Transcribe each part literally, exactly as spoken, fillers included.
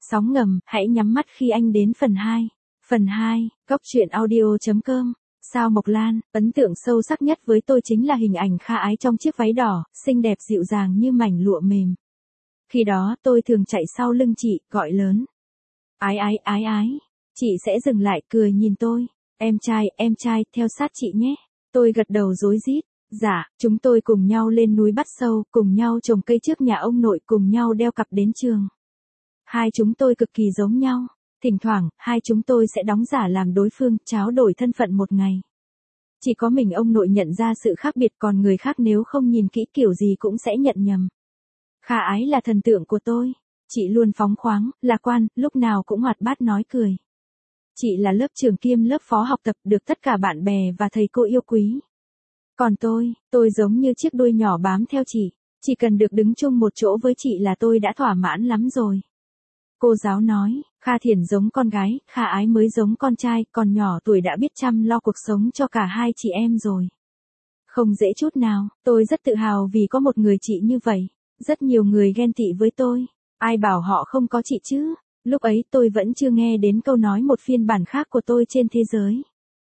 Sóng ngầm, hãy nhắm mắt khi anh đến phần hai. Phần hai, góc truyện audio.com. Sao Mộc Lan, ấn tượng sâu sắc nhất với tôi chính là hình ảnh Kha Ái trong chiếc váy đỏ, xinh đẹp dịu dàng như mảnh lụa mềm. Khi đó tôi thường chạy sau lưng chị, gọi lớn. Ái ái ái ái. Chị sẽ dừng lại cười nhìn tôi. Em trai, em trai, theo sát chị nhé. Tôi gật đầu rối rít. Dạ, chúng tôi cùng nhau lên núi Bắt Sâu, cùng nhau trồng cây trước nhà ông nội, cùng nhau đeo cặp đến trường. Hai chúng tôi cực kỳ giống nhau. Thỉnh thoảng, hai chúng tôi sẽ đóng giả làm đối phương, tráo đổi thân phận một ngày. Chỉ có mình ông nội nhận ra sự khác biệt, còn người khác nếu không nhìn kỹ kiểu gì cũng sẽ nhận nhầm. Kha Ái là thần tượng của tôi. Chị luôn phóng khoáng, lạc quan, lúc nào cũng hoạt bát nói cười. Chị là lớp trưởng kiêm lớp phó học tập, được tất cả bạn bè và thầy cô yêu quý. Còn tôi, tôi giống như chiếc đuôi nhỏ bám theo chị. Chỉ cần được đứng chung một chỗ với chị là tôi đã thỏa mãn lắm rồi. Cô giáo nói, Kha Thiển giống con gái, Kha Ái mới giống con trai, còn nhỏ tuổi đã biết chăm lo cuộc sống cho cả hai chị em rồi. Không dễ chút nào, tôi rất tự hào vì có một người chị như vậy. Rất nhiều người ghen tị với tôi. Ai bảo họ không có chị chứ? Lúc ấy tôi vẫn chưa nghe đến câu nói một phiên bản khác của tôi trên thế giới.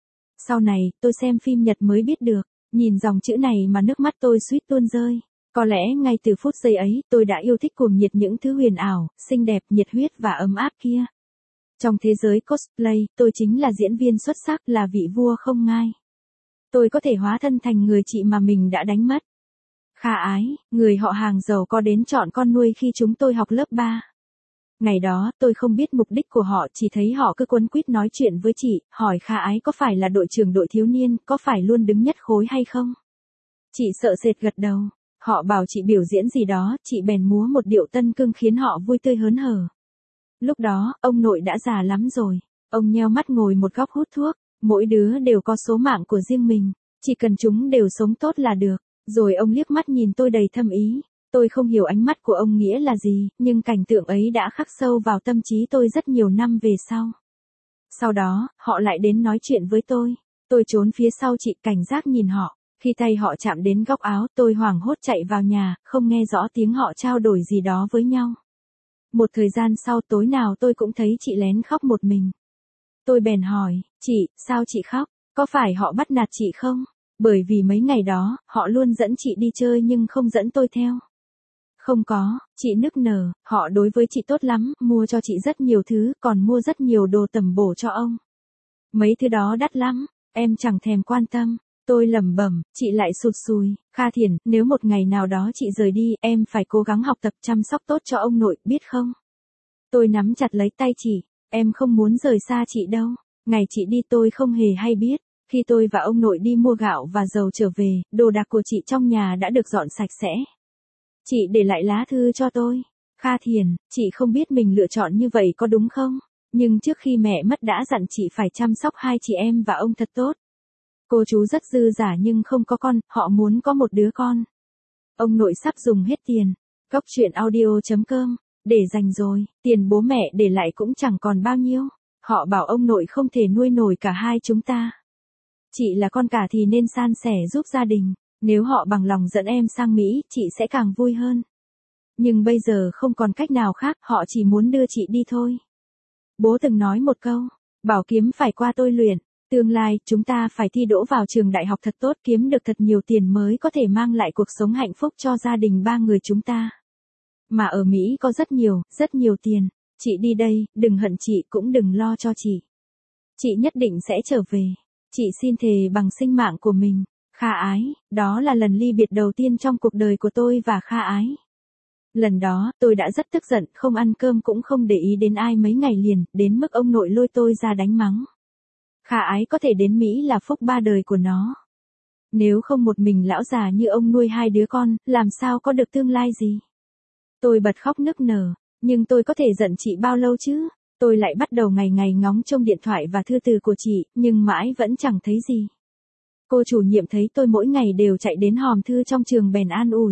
Sau này, tôi xem phim Nhật mới biết được. Nhìn dòng chữ này mà nước mắt tôi suýt tuôn rơi. Có lẽ ngay từ phút giây ấy, tôi đã yêu thích cuồng nhiệt những thứ huyền ảo, xinh đẹp, nhiệt huyết và ấm áp kia. Trong thế giới cosplay, tôi chính là diễn viên xuất sắc, là vị vua không ngai. Tôi có thể hóa thân thành người chị mà mình đã đánh mất. Kha Ái, người họ hàng giàu có đến chọn con nuôi khi chúng tôi học lớp ba. Ngày đó, tôi không biết mục đích của họ, chỉ thấy họ cứ quấn quýt nói chuyện với chị, hỏi Kha Ái có phải là đội trưởng đội thiếu niên, có phải luôn đứng nhất khối hay không? Chị sợ sệt gật đầu. Họ bảo chị biểu diễn gì đó, chị bèn múa một điệu tân cương khiến họ vui tươi hớn hở. Lúc đó, ông nội đã già lắm rồi. Ông nheo mắt ngồi một góc hút thuốc. Mỗi đứa đều có số mạng của riêng mình. Chỉ cần chúng đều sống tốt là được. Rồi ông liếc mắt nhìn tôi đầy thâm ý. Tôi không hiểu ánh mắt của ông nghĩa là gì, nhưng cảnh tượng ấy đã khắc sâu vào tâm trí tôi rất nhiều năm về sau. Sau đó, họ lại đến nói chuyện với tôi. Tôi trốn phía sau chị, cảnh giác nhìn họ. Khi tay họ chạm đến góc áo, tôi hoảng hốt chạy vào nhà, không nghe rõ tiếng họ trao đổi gì đó với nhau. Một thời gian sau, tối nào tôi cũng thấy chị lén khóc một mình. Tôi bèn hỏi, chị, sao chị khóc? Có phải họ bắt nạt chị không? Bởi vì mấy ngày đó, họ luôn dẫn chị đi chơi nhưng không dẫn tôi theo. Không có, chị nức nở, họ đối với chị tốt lắm, mua cho chị rất nhiều thứ, còn mua rất nhiều đồ tẩm bổ cho ông. Mấy thứ đó đắt lắm, em chẳng thèm quan tâm. Tôi lẩm bẩm, chị lại sụt sùi. Kha Thiển, nếu một ngày nào đó chị rời đi, em phải cố gắng học tập chăm sóc tốt cho ông nội, biết không? Tôi nắm chặt lấy tay chị, em không muốn rời xa chị đâu. Ngày chị đi tôi không hề hay biết. Khi tôi và ông nội đi mua gạo và dầu trở về, đồ đạc của chị trong nhà đã được dọn sạch sẽ. Chị để lại lá thư cho tôi. Kha Thiển, chị không biết mình lựa chọn như vậy có đúng không? Nhưng trước khi mẹ mất đã dặn chị phải chăm sóc hai chị em và ông thật tốt. Cô chú rất dư giả nhưng không có con, họ muốn có một đứa con. Ông nội sắp dùng hết tiền. Góc truyện audio.com. Để dành rồi, tiền bố mẹ để lại cũng chẳng còn bao nhiêu. Họ bảo ông nội không thể nuôi nổi cả hai chúng ta. Chị là con cả thì nên san sẻ giúp gia đình. Nếu họ bằng lòng dẫn em sang Mỹ, chị sẽ càng vui hơn. Nhưng bây giờ không còn cách nào khác, họ chỉ muốn đưa chị đi thôi. Bố từng nói một câu, bảo kiếm phải qua tôi luyện. Tương lai, chúng ta phải thi đỗ vào trường đại học thật tốt, kiếm được thật nhiều tiền mới có thể mang lại cuộc sống hạnh phúc cho gia đình ba người chúng ta. Mà ở Mỹ có rất nhiều, rất nhiều tiền. Chị đi đây, đừng hận chị cũng đừng lo cho chị. Chị nhất định sẽ trở về. Chị xin thề bằng sinh mạng của mình. Kha Ái, đó là lần ly biệt đầu tiên trong cuộc đời của tôi và Kha Ái. Lần đó, tôi đã rất tức giận, không ăn cơm cũng không để ý đến ai mấy ngày liền, đến mức ông nội lôi tôi ra đánh mắng. Kha Ái có thể đến Mỹ là phúc ba đời của nó. Nếu không một mình lão già như ông nuôi hai đứa con, làm sao có được tương lai gì? Tôi bật khóc nức nở, nhưng tôi có thể giận chị bao lâu chứ? Tôi lại bắt đầu ngày ngày ngóng trông điện thoại và thư từ của chị, nhưng mãi vẫn chẳng thấy gì. Cô chủ nhiệm thấy tôi mỗi ngày đều chạy đến hòm thư trong trường bèn an ủi.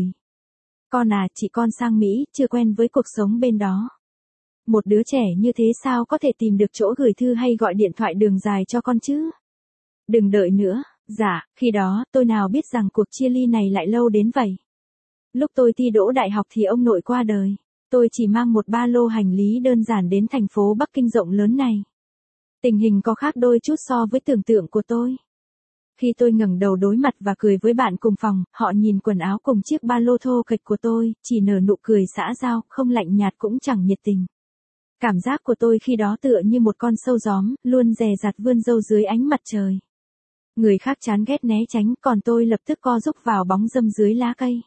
Con à, chị con sang Mỹ, chưa quen với cuộc sống bên đó. Một đứa trẻ như thế sao có thể tìm được chỗ gửi thư hay gọi điện thoại đường dài cho con chứ? Đừng đợi nữa. Dạ, khi đó, tôi nào biết rằng cuộc chia ly này lại lâu đến vậy. Lúc tôi thi đỗ đại học thì ông nội qua đời. Tôi chỉ mang một ba lô hành lý đơn giản đến thành phố Bắc Kinh rộng lớn này. Tình hình có khác đôi chút so với tưởng tượng của tôi. Khi tôi ngẩng đầu đối mặt và cười với bạn cùng phòng, họ nhìn quần áo cùng chiếc ba lô thô kệch của tôi, chỉ nở nụ cười xã giao, không lạnh nhạt cũng chẳng nhiệt tình. Cảm giác của tôi khi đó tựa như một con sâu gióm, luôn dè dặt vươn râu dưới ánh mặt trời. Người khác chán ghét né tránh, còn tôi lập tức co rúc vào bóng râm dưới lá cây.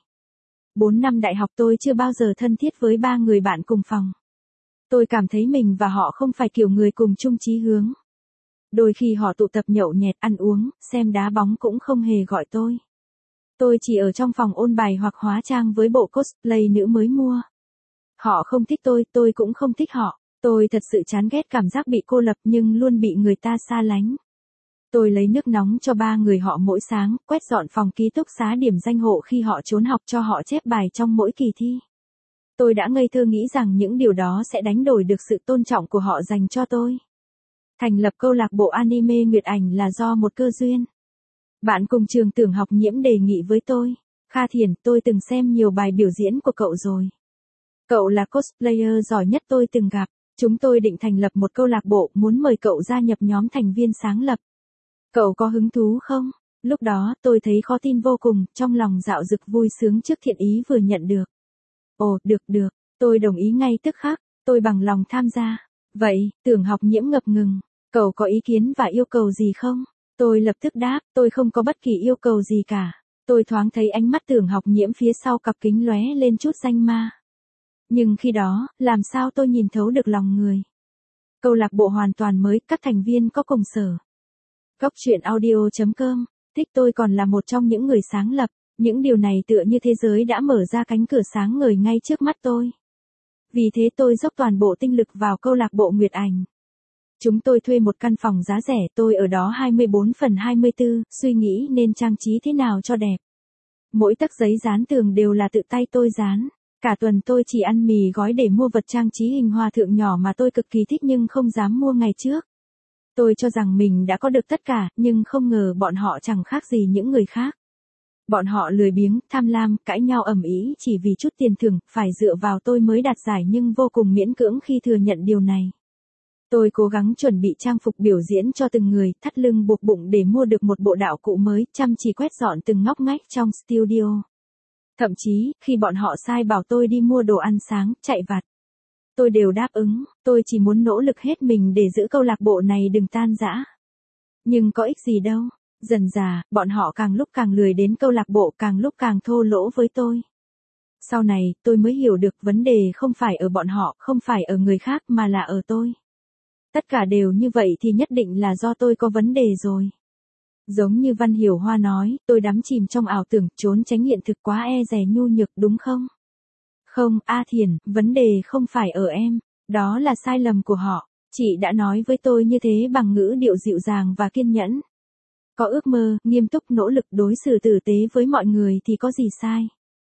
Bốn năm đại học tôi chưa bao giờ thân thiết với ba người bạn cùng phòng. Tôi cảm thấy mình và họ không phải kiểu người cùng chung chí hướng. Đôi khi họ tụ tập nhậu nhẹt ăn uống, xem đá bóng cũng không hề gọi tôi. Tôi chỉ ở trong phòng ôn bài hoặc hóa trang với bộ cosplay nữ mới mua. Họ không thích tôi, tôi cũng không thích họ. Tôi thật sự chán ghét cảm giác bị cô lập nhưng luôn bị người ta xa lánh. Tôi lấy nước nóng cho ba người họ mỗi sáng, quét dọn phòng ký túc xá điểm danh hộ khi họ trốn học cho họ chép bài trong mỗi kỳ thi. Tôi đã ngây thơ nghĩ rằng những điều đó sẽ đánh đổi được sự tôn trọng của họ dành cho tôi. Thành lập câu lạc bộ anime Nguyệt Ảnh là do một cơ duyên. Bạn cùng trường Tưởng Học Nhiễm đề nghị với tôi. Kha Thiển, tôi từng xem nhiều bài biểu diễn của cậu rồi. Cậu là cosplayer giỏi nhất tôi từng gặp. Chúng tôi định thành lập một câu lạc bộ, muốn mời cậu gia nhập nhóm thành viên sáng lập. Cậu có hứng thú không? Lúc đó, tôi thấy khó tin vô cùng, trong lòng dạo dực vui sướng trước thiện ý vừa nhận được. Ồ, được được, tôi đồng ý ngay tức khắc, tôi bằng lòng tham gia. Vậy, Tưởng Học Nhiễm ngập ngừng. Cậu có ý kiến và yêu cầu gì không? Tôi lập tức đáp, tôi không có bất kỳ yêu cầu gì cả. Tôi thoáng thấy ánh mắt Tưởng Học Nhiễm phía sau cặp kính lóe lên chút danh ma. Nhưng khi đó, làm sao tôi nhìn thấu được lòng người? Câu lạc bộ hoàn toàn mới, các thành viên có cùng sở. Góc truyện audio chấm com, thích tôi còn là một trong những người sáng lập. Những điều này tựa như thế giới đã mở ra cánh cửa sáng ngời ngay trước mắt tôi. Vì thế tôi dốc toàn bộ tinh lực vào câu lạc bộ Nguyệt Ảnh. Chúng tôi thuê một căn phòng giá rẻ, tôi ở đó hai mươi bốn phần hai mươi tư, suy nghĩ nên trang trí thế nào cho đẹp. Mỗi tấc giấy dán tường đều là tự tay tôi dán. Cả tuần tôi chỉ ăn mì gói để mua vật trang trí hình hòa thượng nhỏ mà tôi cực kỳ thích nhưng không dám mua ngày trước. Tôi cho rằng mình đã có được tất cả, nhưng không ngờ bọn họ chẳng khác gì những người khác. Bọn họ lười biếng, tham lam, cãi nhau ầm ĩ chỉ vì chút tiền thưởng, phải dựa vào tôi mới đạt giải nhưng vô cùng miễn cưỡng khi thừa nhận điều này. Tôi cố gắng chuẩn bị trang phục biểu diễn cho từng người, thắt lưng buộc bụng để mua được một bộ đạo cụ mới, chăm chỉ quét dọn từng ngóc ngách trong studio. Thậm chí, khi bọn họ sai bảo tôi đi mua đồ ăn sáng, chạy vặt, tôi đều đáp ứng, tôi chỉ muốn nỗ lực hết mình để giữ câu lạc bộ này đừng tan rã. Nhưng có ích gì đâu, dần dà, bọn họ càng lúc càng lười đến câu lạc bộ, càng lúc càng thô lỗ với tôi. Sau này, tôi mới hiểu được vấn đề không phải ở bọn họ, không phải ở người khác mà là ở tôi. Tất cả đều như vậy thì nhất định là do tôi có vấn đề rồi. Giống như Văn Hiểu Hoa nói, tôi đắm chìm trong ảo tưởng, trốn tránh hiện thực quá e dè nhu nhược đúng không? Không, A Thiển, vấn đề không phải ở em, đó là sai lầm của họ. Chị đã nói với tôi như thế bằng ngữ điệu dịu dàng và kiên nhẫn. Có ước mơ, nghiêm túc nỗ lực đối xử tử tế với mọi người thì có gì sai?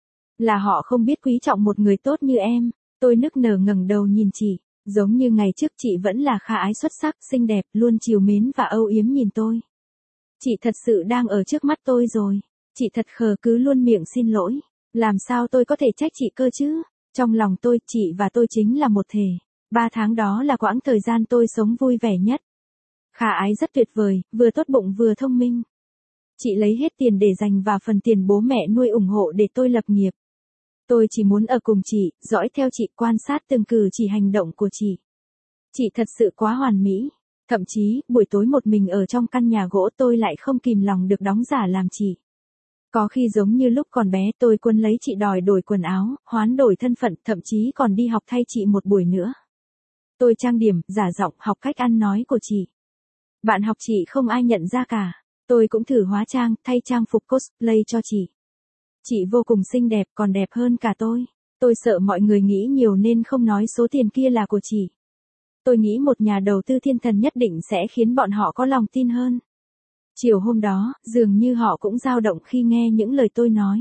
Là họ không biết quý trọng một người tốt như em. Tôi nức nở ngẩng đầu nhìn chị. Giống như ngày trước chị vẫn là kha ái xuất sắc, xinh đẹp, luôn trìu mến và âu yếm nhìn tôi. Chị thật sự đang ở trước mắt tôi rồi. Chị thật khờ cứ luôn miệng xin lỗi. Làm sao tôi có thể trách chị cơ chứ? Trong lòng tôi, chị và tôi chính là một thể. Ba tháng đó là quãng thời gian tôi sống vui vẻ nhất. Kha ái rất tuyệt vời, vừa tốt bụng vừa thông minh. Chị lấy hết tiền để dành vào phần tiền bố mẹ nuôi ủng hộ để tôi lập nghiệp. Tôi chỉ muốn ở cùng chị, dõi theo chị, quan sát từng cử chỉ hành động của chị. Chị thật sự quá hoàn mỹ. Thậm chí, buổi tối một mình ở trong căn nhà gỗ tôi lại không kìm lòng được đóng giả làm chị. Có khi giống như lúc còn bé tôi quấn lấy chị đòi đổi quần áo, hoán đổi thân phận, thậm chí còn đi học thay chị một buổi nữa. Tôi trang điểm, giả giọng, học cách ăn nói của chị. Bạn học chị không ai nhận ra cả. Tôi cũng thử hóa trang, thay trang phục cosplay cho chị. Chị vô cùng xinh đẹp, còn đẹp hơn cả tôi. Tôi sợ mọi người nghĩ nhiều nên không nói số tiền kia là của chị. Tôi nghĩ một nhà đầu tư thiên thần nhất định sẽ khiến bọn họ có lòng tin hơn. Chiều hôm đó, dường như họ cũng dao động khi nghe những lời tôi nói.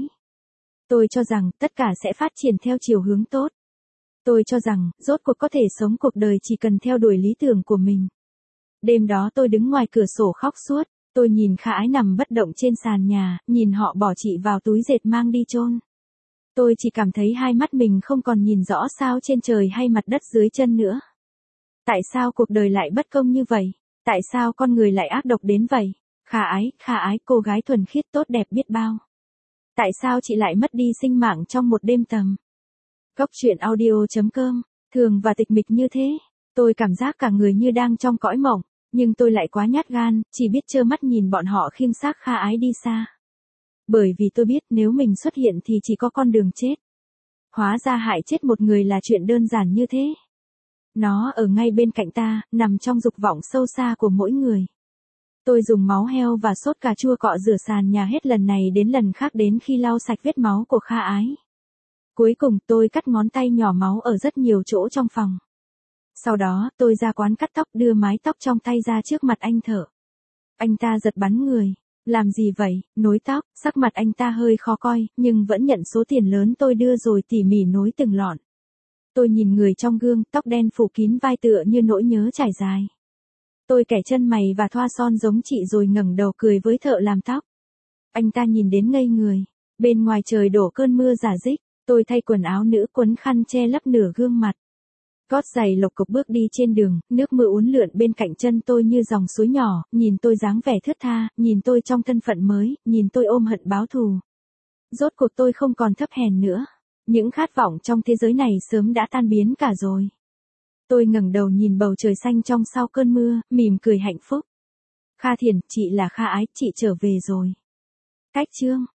Tôi cho rằng tất cả sẽ phát triển theo chiều hướng tốt. Tôi cho rằng, rốt cuộc có thể sống cuộc đời chỉ cần theo đuổi lý tưởng của mình. Đêm đó tôi đứng ngoài cửa sổ khóc suốt. Tôi nhìn Kha Ái nằm bất động trên sàn nhà, nhìn họ bỏ chị vào túi dệt mang đi chôn. Tôi chỉ cảm thấy hai mắt mình không còn nhìn rõ sao trên trời hay mặt đất dưới chân nữa. Tại sao cuộc đời lại bất công như vậy? Tại sao con người lại ác độc đến vậy? Kha Ái, Kha Ái, cô gái thuần khiết tốt đẹp biết bao. Tại sao chị lại mất đi sinh mạng trong một đêm tầm? Cốc truyện audio chấm com, thường và tịch mịch như thế. Tôi cảm giác cả người như đang trong cõi mộng, nhưng tôi lại quá nhát gan, chỉ biết trơ mắt nhìn bọn họ khiêng xác Kha Ái đi xa. Bởi vì tôi biết nếu mình xuất hiện thì chỉ có con đường chết. Hóa ra hại chết một người là chuyện đơn giản như thế. Nó ở ngay bên cạnh ta, nằm trong dục vọng sâu xa của mỗi người. Tôi dùng máu heo và sốt cà chua cọ rửa sàn nhà hết lần này đến lần khác đến khi lau sạch vết máu của Kha Ái. Cuối cùng tôi cắt ngón tay nhỏ máu ở rất nhiều chỗ trong phòng. Sau đó tôi ra quán cắt tóc đưa mái tóc trong tay ra trước mặt anh thợ. Anh ta giật bắn người. Làm gì vậy, nối tóc, sắc mặt anh ta hơi khó coi, nhưng vẫn nhận số tiền lớn tôi đưa rồi tỉ mỉ nối từng lọn. Tôi nhìn người trong gương, tóc đen phủ kín vai tựa như nỗi nhớ trải dài. Tôi kẻ chân mày và thoa son giống chị rồi ngẩng đầu cười với thợ làm tóc. Anh ta nhìn đến ngây người. Bên ngoài trời đổ cơn mưa rả rích, tôi thay quần áo nữ quấn khăn che lấp nửa gương mặt. Gót giày lộc cộc bước đi trên đường, nước mưa uốn lượn bên cạnh chân tôi như dòng suối nhỏ, nhìn tôi dáng vẻ thướt tha, nhìn tôi trong thân phận mới, nhìn tôi ôm hận báo thù. Rốt cuộc tôi không còn thấp hèn nữa. Những khát vọng trong thế giới này sớm đã tan biến cả rồi. Tôi ngẩng đầu nhìn bầu trời xanh trong sau cơn mưa, mỉm cười hạnh phúc. Kha Thiền, chị là Kha Ái, chị trở về rồi. Cách chương